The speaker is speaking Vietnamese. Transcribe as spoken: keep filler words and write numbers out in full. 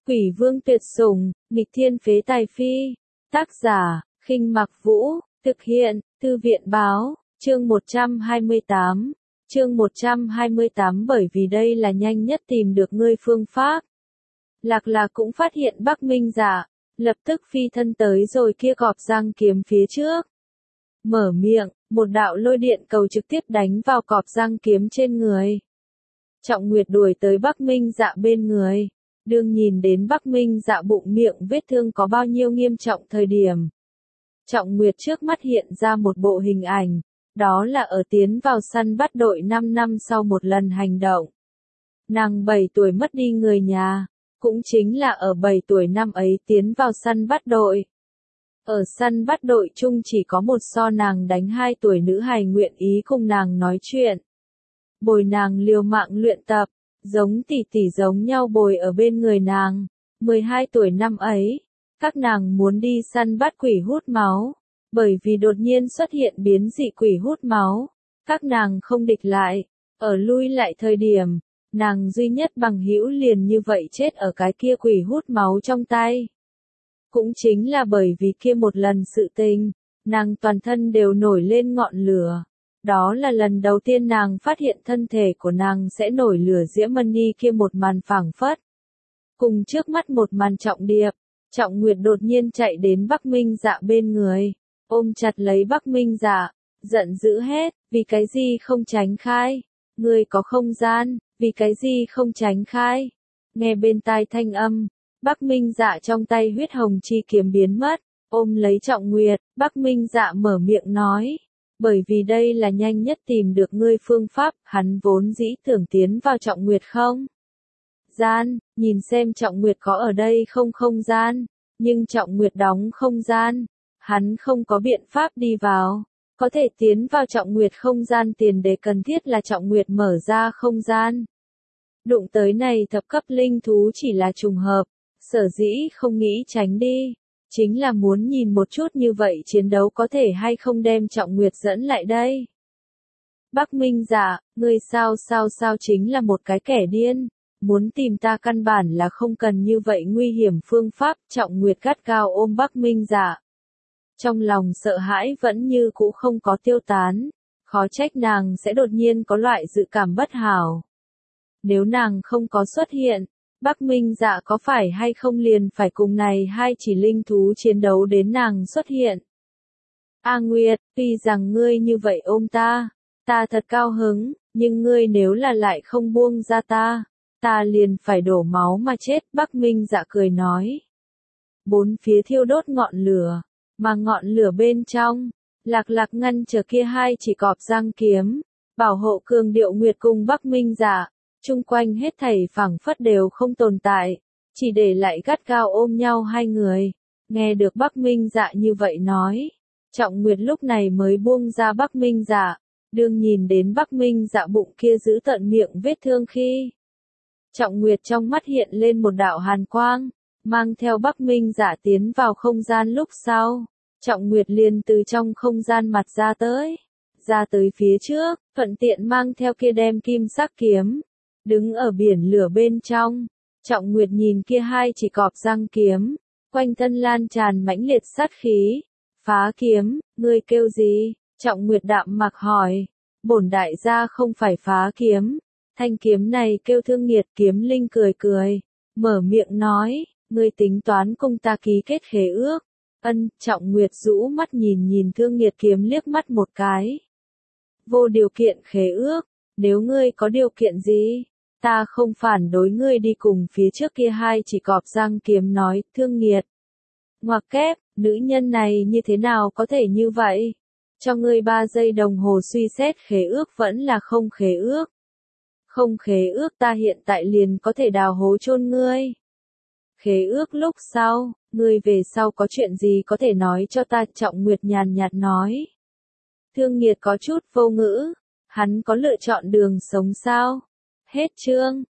Quỷ vương tuyệt sủng, nghịch thiên phế tài phi. Tác giả, Khinh Mặc Vũ, thực hiện, Thư viện báo, chương một trăm hai mươi tám. Chương một trăm hai mươi tám bởi vì đây là nhanh nhất tìm được ngươi phương pháp. Lạc Lạc cũng phát hiện Bắc Minh Dạ, lập tức phi thân tới rồi kia gọp răng kiếm phía trước. Mở miệng, một đạo lôi điện cầu trực tiếp đánh vào cọp răng kiếm trên người. Trọng Nguyệt đuổi tới Bắc Minh Dạ bên người, đương nhìn đến Bắc Minh Dạ bụng miệng vết thương có bao nhiêu nghiêm trọng thời điểm. Trọng Nguyệt trước mắt hiện ra một bộ hình ảnh, đó là ở tiến vào săn bắt đội năm năm sau một lần hành động. Nàng bảy tuổi mất đi người nhà, cũng chính là ở bảy tuổi năm ấy tiến vào săn bắt đội. Ở săn bắt đội chung chỉ có một so nàng đánh hai tuổi nữ hài nguyện ý cùng nàng nói chuyện. Bồi nàng liều mạng luyện tập, giống tỷ tỷ giống nhau bồi ở bên người nàng. mười hai tuổi năm ấy, các nàng muốn đi săn bắt quỷ hút máu, bởi vì đột nhiên xuất hiện biến dị quỷ hút máu, các nàng không địch lại, ở lui lại thời điểm, nàng duy nhất bằng hữu liền như vậy chết ở cái kia quỷ hút máu trong tay. Cũng chính là bởi vì kia một lần sự tình, nàng toàn thân đều nổi lên ngọn lửa. Đó là lần đầu tiên nàng phát hiện thân thể của nàng sẽ nổi lửa diễm mani kia một màn phảng phất. Cùng trước mắt một màn trọng điệp, Trọng Nguyệt đột nhiên chạy đến Bắc Minh Dạ bên người, ôm chặt lấy Bắc Minh Dạ, giận dữ hết, vì cái gì không tránh khai, ngươi có không gian, vì cái gì không tránh khai. Nghe bên tai thanh âm, Bắc Minh Dạ trong tay huyết hồng chi kiếm biến mất, ôm lấy Trọng Nguyệt, Bắc Minh Dạ mở miệng nói. Bởi vì đây là nhanh nhất tìm được ngươi phương pháp, hắn vốn dĩ tưởng tiến vào Trọng Nguyệt không gian, nhìn xem Trọng Nguyệt có ở đây không không gian, nhưng Trọng Nguyệt đóng không gian, hắn không có biện pháp đi vào, có thể tiến vào Trọng Nguyệt không gian tiền đề cần thiết là Trọng Nguyệt mở ra không gian. Đụng tới này thập cấp linh thú chỉ là trùng hợp, sở dĩ không nghĩ tránh đi. Chính là muốn nhìn một chút như vậy chiến đấu có thể hay không đem Trọng Nguyệt dẫn lại đây. Bắc Minh Dạ, ngươi sao sao sao chính là một cái kẻ điên, muốn tìm ta căn bản là không cần như vậy nguy hiểm phương pháp. Trọng Nguyệt gắt gao ôm Bắc Minh Dạ. Trong lòng sợ hãi vẫn như cũ không có tiêu tán, khó trách nàng sẽ đột nhiên có loại dự cảm bất hảo. Nếu nàng không có xuất hiện, Bắc Minh Dạ có phải hay không liền phải cùng này hai chỉ linh thú chiến đấu đến nàng xuất hiện. A Nguyệt, tuy rằng ngươi như vậy ôm ta, ta thật cao hứng, nhưng ngươi nếu là lại không buông ra ta, ta liền phải đổ máu mà chết. Bắc Minh Dạ cười nói. Bốn phía thiêu đốt ngọn lửa, mà ngọn lửa bên trong, Lạc Lạc ngăn chờ kia hai chỉ cọp răng kiếm, bảo hộ cường điệu Nguyệt cùng Bắc Minh Dạ. Chung quanh hết thảy phảng phất đều không tồn tại, chỉ để lại gắt gao ôm nhau hai người. Nghe được Bắc Minh Dạ như vậy nói, Trọng Nguyệt lúc này mới buông ra Bắc Minh Dạ, đương nhìn đến Bắc Minh Dạ bụng kia giữ tận miệng vết thương khi. Trọng Nguyệt trong mắt hiện lên một đạo hàn quang, mang theo Bắc Minh Dạ tiến vào không gian lúc sau. Trọng Nguyệt liền từ trong không gian mặt ra tới, ra tới phía trước, thuận tiện mang theo kia đem kim sắc kiếm. Đứng ở biển lửa bên trong, Trọng Nguyệt nhìn kia hai chỉ cọp răng kiếm, quanh thân lan tràn mãnh liệt sát khí. Phá kiếm, ngươi kêu gì? Trọng Nguyệt đạm mặc hỏi. Bổn đại gia không phải phá kiếm, thanh kiếm này kêu Thương Nghiệt. Kiếm linh cười cười, mở miệng nói, ngươi tính toán cùng ta ký kết khế ước. Ân, Trọng Nguyệt rũ mắt nhìn nhìn Thương Nghiệt kiếm liếc mắt một cái. Vô điều kiện khế ước, nếu ngươi có điều kiện gì? Ta không phản đối ngươi đi cùng phía trước kia hai chỉ cọp răng kiếm nói. Thương Nghiệt. Ngoặc kép, nữ nhân này như thế nào có thể như vậy? Cho ngươi ba giây đồng hồ suy xét khế ước vẫn là không khế ước. Không khế ước ta hiện tại liền có thể đào hố chôn ngươi. Khế ước lúc sau, ngươi về sau có chuyện gì có thể nói cho ta? Trọng Nguyệt nhàn nhạt nói. Thương Nghiệt có chút vô ngữ, hắn có lựa chọn đường sống sao? Hết chương.